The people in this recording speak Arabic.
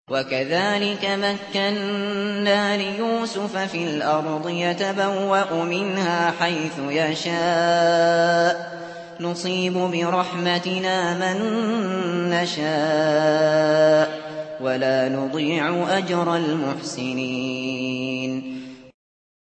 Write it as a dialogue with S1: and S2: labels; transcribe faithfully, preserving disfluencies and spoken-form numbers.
S1: وَكَذَٰلِكَ مَكَّنَّا لِيُوسُفَ فِي الْأَرْضِ يَتَبَوَّأُ مِنْهَا حَيْثُ يَشَاءُ ۚ نُصِيبُ بِرَحْمَتِنَا مَن نَّشَاءُ ۖ وَلَا نُضِيعُ أَجْرَ الْمُحْسِنِينَ